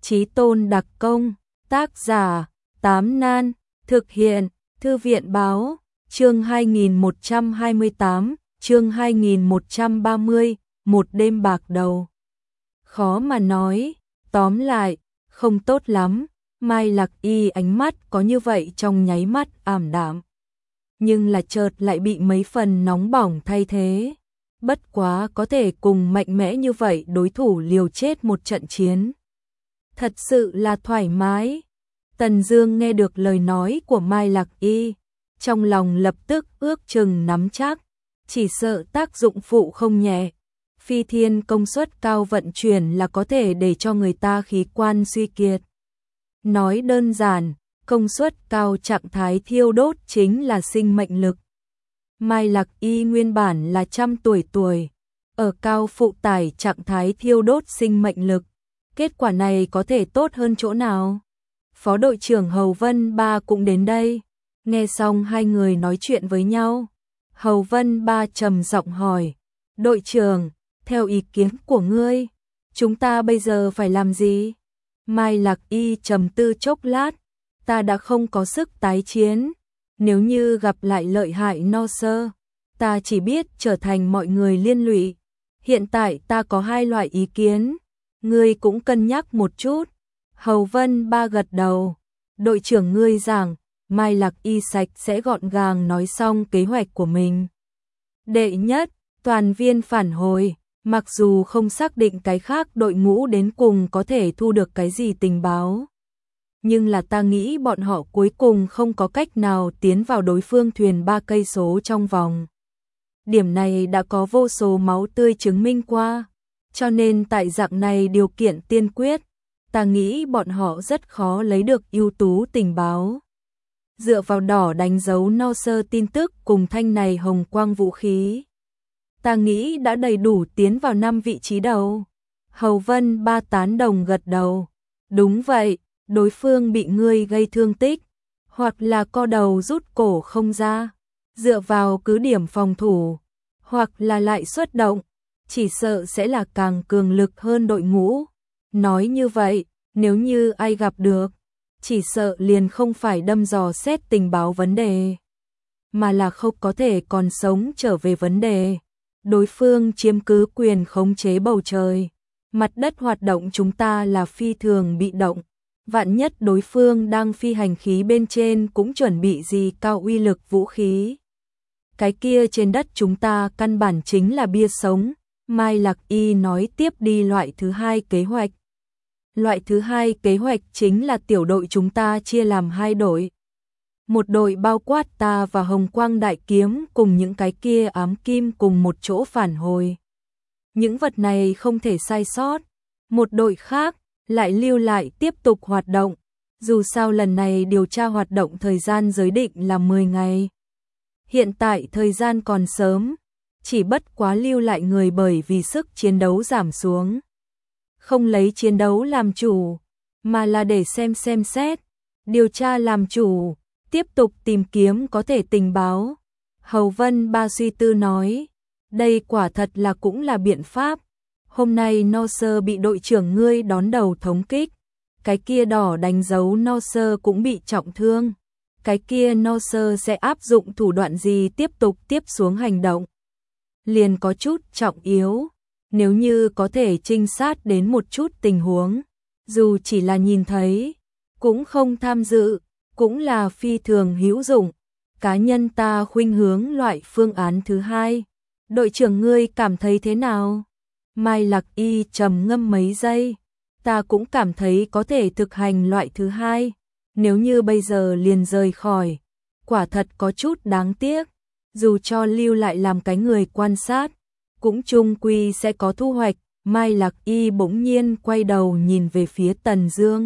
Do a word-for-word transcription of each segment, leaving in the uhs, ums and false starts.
Chí tôn đặc công, tác giả, Tám Nan, thực hiện, Thư viện báo, chương hai nghìn một trăm hai mươi tám, chương hai nghìn một trăm ba mươi, một đêm bạc đầu. Khó mà nói, tóm lại, không tốt lắm, Mai Lạc Y ánh mắt có như vậy trong nháy mắt ảm đạm. Nhưng là chợt lại bị mấy phần nóng bỏng thay thế. Bất quá có thể cùng mạnh mẽ như vậy đối thủ liều chết một trận chiến. Thật sự là thoải mái. Tần Dương nghe được lời nói của Mai Lạc Y, trong lòng lập tức ước chừng nắm chắc, chỉ sợ tác dụng phụ không nhẹ. Phi thiên công suất cao vận chuyển là có thể để cho người ta khí quan suy kiệt. Nói đơn giản, công suất cao trạng thái thiêu đốt chính là sinh mệnh lực. Mai Lạc Y nguyên bản là trăm tuổi tuổi, ở cao phụ tải trạng thái thiêu đốt sinh mệnh lực. Kết quả này có thể tốt hơn chỗ nào? Phó đội trưởng Hầu Vân Ba cũng đến đây. Nghe xong hai người nói chuyện với nhau, Hầu Vân Ba trầm giọng hỏi, đội trưởng, theo ý kiến của ngươi, chúng ta bây giờ phải làm gì? Mai Lạc Y trầm tư chốc lát, ta đã không có sức tái chiến. Nếu như gặp lại lợi hại no sơ, ta chỉ biết trở thành mọi người liên lụy. Hiện tại ta có hai loại ý kiến, ngươi cũng cân nhắc một chút. Hầu Vân Ba gật đầu, đội trưởng ngươi rằng, Mai Lạc Y sạch sẽ gọn gàng nói xong kế hoạch của mình. Đệ nhất, toàn viên phản hồi, mặc dù không xác định cái khác đội ngũ đến cùng có thể thu được cái gì tình báo. Nhưng là ta nghĩ bọn họ cuối cùng không có cách nào tiến vào đối phương thuyền ba cây số trong vòng. Điểm này đã có vô số máu tươi chứng minh qua, cho nên tại dạng này điều kiện tiên quyết, ta nghĩ bọn họ rất khó lấy được ưu tú tình báo. Dựa vào đỏ đánh dấu no sơ tin tức cùng thanh này hồng quang vũ khí, ta nghĩ đã đầy đủ tiến vào năm vị trí đầu. Hầu Vân Ba tán đồng gật đầu. Đúng vậy, đối phương bị ngươi gây thương tích, hoặc là co đầu rút cổ không ra, dựa vào cứ điểm phòng thủ, hoặc là lại xuất động, chỉ sợ sẽ là càng cường lực hơn đội ngũ. Nói như vậy, nếu như ai gặp được, chỉ sợ liền không phải đâm dò xét tình báo vấn đề, mà là không có thể còn sống trở về vấn đề. Đối phương chiếm cứ quyền khống chế bầu trời, mặt đất hoạt động chúng ta là phi thường bị động. Vạn nhất đối phương đang phi hành khí bên trên cũng chuẩn bị gì cao uy lực vũ khí. Cái kia trên đất chúng ta căn bản chính là bia sống. Mai Lạc Y nói tiếp đi loại thứ hai kế hoạch. Loại thứ hai kế hoạch chính là tiểu đội chúng ta chia làm hai đội. Một đội bao quát ta và Hồng Quang Đại Kiếm cùng những cái kia ám kim cùng một chỗ phản hồi. Những vật này không thể sai sót. Một đội khác lại lưu lại tiếp tục hoạt động. Dù sao lần này điều tra hoạt động thời gian giới định là mười ngày. Hiện tại thời gian còn sớm, chỉ bất quá lưu lại người bởi vì sức chiến đấu giảm xuống. Không lấy chiến đấu làm chủ, mà là để xem xem xét, điều tra làm chủ, tiếp tục tìm kiếm có thể tình báo. Hầu Vân Ba suy tư nói, đây quả thật là cũng là biện pháp. Hôm nay no sơ bị đội trưởng ngươi đón đầu thống kích, cái kia đỏ đánh dấu no sơ cũng bị trọng thương. Cái kia no sơ sẽ áp dụng thủ đoạn gì tiếp tục tiếp xuống hành động? Liền có chút trọng yếu, nếu như có thể trinh sát đến một chút tình huống, dù chỉ là nhìn thấy, cũng không tham dự, cũng là phi thường hữu dụng. Cá nhân ta khuynh hướng loại phương án thứ hai. Đội trưởng ngươi cảm thấy thế nào? Mai Lạc Y trầm ngâm mấy giây, ta cũng cảm thấy có thể thực hành loại thứ hai. Nếu như bây giờ liền rời khỏi, quả thật có chút đáng tiếc. Dù cho lưu lại làm cái người quan sát, cũng chung quy sẽ có thu hoạch. Mai Lạc Y bỗng nhiên quay đầu nhìn về phía Tần Dương.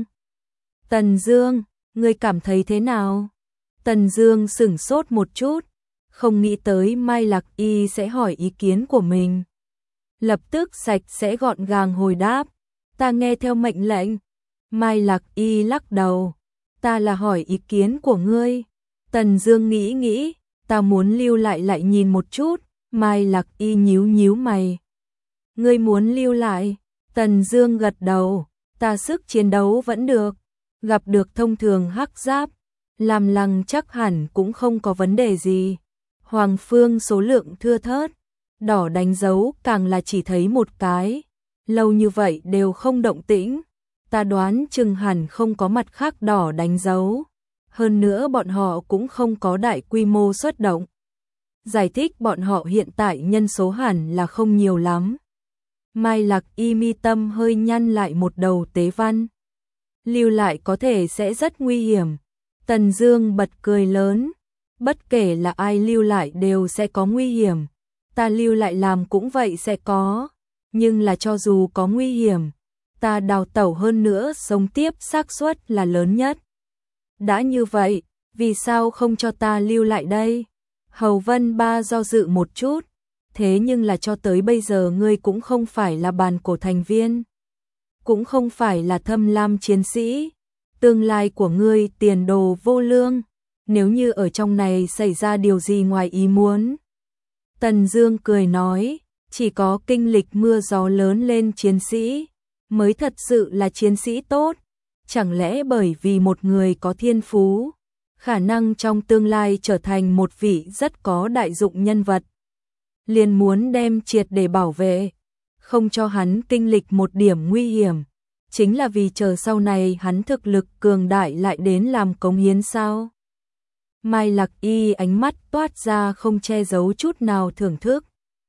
Tần Dương, ngươi cảm thấy thế nào? Tần Dương sửng sốt một chút, không nghĩ tới Mai Lạc Y sẽ hỏi ý kiến của mình. Lập tức sạch sẽ gọn gàng hồi đáp, ta nghe theo mệnh lệnh. Mai Lạc Y lắc đầu, ta là hỏi ý kiến của ngươi. Tần Dương nghĩ nghĩ, ta muốn lưu lại lại nhìn một chút. Mai Lạc Y nhíu nhíu mày. Ngươi muốn lưu lại? Tần Dương gật đầu, ta sức chiến đấu vẫn được, gặp được thông thường hắc giáp, làm lằng chắc hẳn cũng không có vấn đề gì. Hoàng Phương số lượng thưa thớt, đỏ đánh dấu càng là chỉ thấy một cái, lâu như vậy đều không động tĩnh, ta đoán chừng hẳn không có mặt khác đỏ đánh dấu, hơn nữa bọn họ cũng không có đại quy mô xuất động. Giải thích bọn họ hiện tại nhân số hẳn là không nhiều lắm. Mai Lạc Y mi tâm hơi nhăn lại một đầu tế văn. Lưu lại có thể sẽ rất nguy hiểm. Tần Dương bật cười lớn, bất kể là ai lưu lại đều sẽ có nguy hiểm, ta lưu lại làm cũng vậy sẽ có, nhưng là cho dù có nguy hiểm, ta đào tẩu hơn nữa sống tiếp xác suất là lớn nhất. Đã như vậy, vì sao không cho ta lưu lại đây? Hầu Vân Ba do dự một chút, thế nhưng là cho tới bây giờ ngươi cũng không phải là bàn cổ thành viên, cũng không phải là thâm lam chiến sĩ, tương lai của ngươi tiền đồ vô lương, nếu như ở trong này xảy ra điều gì ngoài ý muốn. Tần Dương cười nói, chỉ có kinh lịch mưa gió lớn lên chiến sĩ mới thật sự là chiến sĩ tốt, chẳng lẽ bởi vì một người có thiên phú, khả năng trong tương lai trở thành một vị rất có đại dụng nhân vật, liền muốn đem triệt để bảo vệ, không cho hắn kinh lịch một điểm nguy hiểm, chính là vì chờ sau này hắn thực lực cường đại lại đến làm cống hiến sao? Mai Lạc Y ánh mắt toát ra không che giấu chút nào thưởng thức.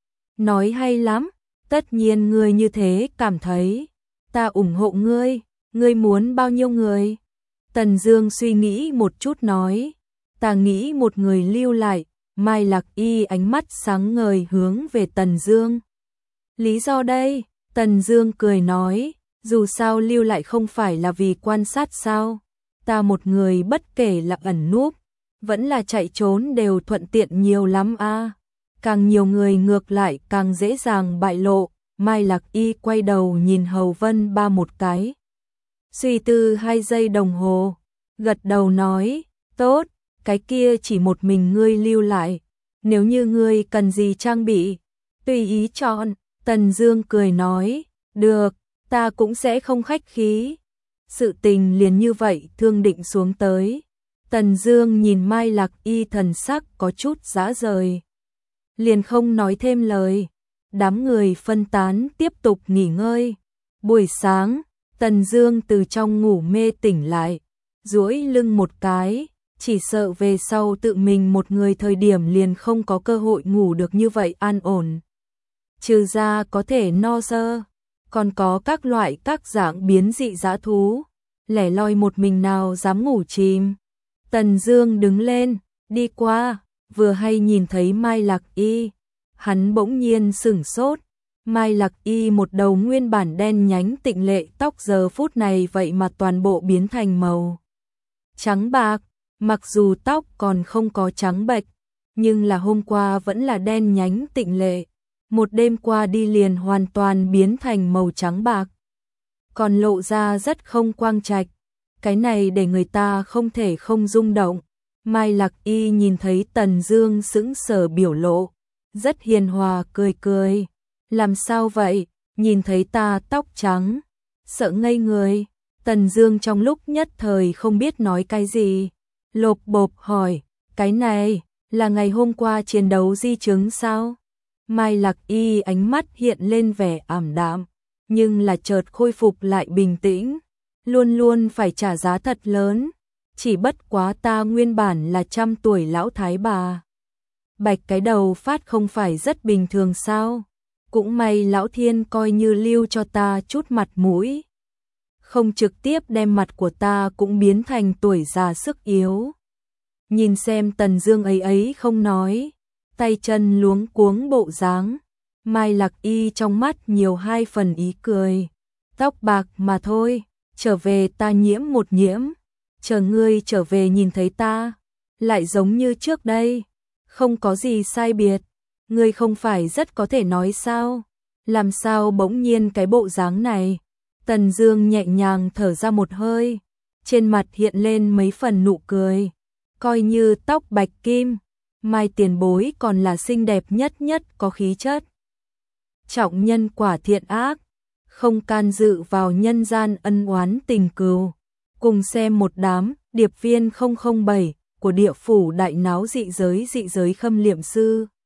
Nói hay lắm, tất nhiên ngươi như thế cảm thấy, ta ủng hộ ngươi, ngươi muốn bao nhiêu người? Tần Dương suy nghĩ một chút nói, ta nghĩ một người lưu lại. Mai Lạc Y ánh mắt sáng ngời hướng về Tần Dương. Lý do đây? Tần Dương cười nói, dù sao lưu lại không phải là vì quan sát sao? Ta một người bất kể là ẩn núp, vẫn là chạy trốn đều thuận tiện nhiều lắm a. À. Càng nhiều người ngược lại càng dễ dàng bại lộ. Mai Lạc Y quay đầu nhìn Hầu Vân Ba một cái, suy tư hai giây đồng hồ, gật đầu nói, tốt, cái kia chỉ một mình ngươi lưu lại, nếu như ngươi cần gì trang bị, tùy ý chọn. Tần Dương cười nói, được, ta cũng sẽ không khách khí. Sự tình liền như vậy thương định xuống tới. Tần Dương nhìn Mai Lạc Y thần sắc có chút dã rời, liền không nói thêm lời. Đám người phân tán tiếp tục nghỉ ngơi. Buổi sáng, Tần Dương từ trong ngủ mê tỉnh lại, duỗi lưng một cái, chỉ sợ về sau tự mình một người thời điểm liền không có cơ hội ngủ được như vậy an ổn. Trừ ra có thể no sơ, còn có các loại các dạng biến dị dã thú, lẻ loi một mình nào dám ngủ chìm. Tần Dương đứng lên, đi qua, vừa hay nhìn thấy Mai Lạc Y, hắn bỗng nhiên sửng sốt. Mai Lạc Y một đầu nguyên bản đen nhánh tịnh lệ tóc giờ phút này vậy mà toàn bộ biến thành màu trắng bạc, mặc dù tóc còn không có trắng bệch, nhưng là hôm qua vẫn là đen nhánh tịnh lệ, một đêm qua đi liền hoàn toàn biến thành màu trắng bạc, còn lộ ra rất không quang trạch, cái này để người ta không thể không rung động. Mai Lạc Y nhìn thấy Tần Dương sững sờ biểu lộ, rất hiền hòa cười cười. Làm sao vậy, nhìn thấy ta tóc trắng, sợ ngây người. Tần Dương trong lúc nhất thời không biết nói cái gì, lộp bộp hỏi, cái này là ngày hôm qua chiến đấu di chứng sao? Mai Lạc Y ánh mắt hiện lên vẻ ảm đạm, nhưng là chợt khôi phục lại bình tĩnh, luôn luôn phải trả giá thật lớn, chỉ bất quá ta nguyên bản là trăm tuổi lão thái bà, bạch cái đầu phát không phải rất bình thường sao? Cũng may lão thiên coi như lưu cho ta chút mặt mũi, không trực tiếp đem mặt của ta cũng biến thành tuổi già sức yếu. Nhìn xem Tần Dương ấy ấy không nói, tay chân luống cuống bộ dáng, Mai Lạc Y trong mắt nhiều hai phần ý cười. Tóc bạc mà thôi, trở về ta nhiễm một nhiễm, chờ ngươi trở về nhìn thấy ta, lại giống như trước đây, không có gì sai biệt. Ngươi không phải rất có thể nói sao? Làm sao bỗng nhiên cái bộ dáng này? Tần Dương nhẹ nhàng thở ra một hơi, trên mặt hiện lên mấy phần nụ cười. Coi như tóc bạch kim, Mai tiền bối còn là xinh đẹp nhất nhất có khí chất. Trọng nhân quả thiện ác, không can dự vào nhân gian ân oán tình cừu. Cùng xem một đám điệp viên không không bảy của địa phủ đại náo dị giới dị giới khâm liệm sư.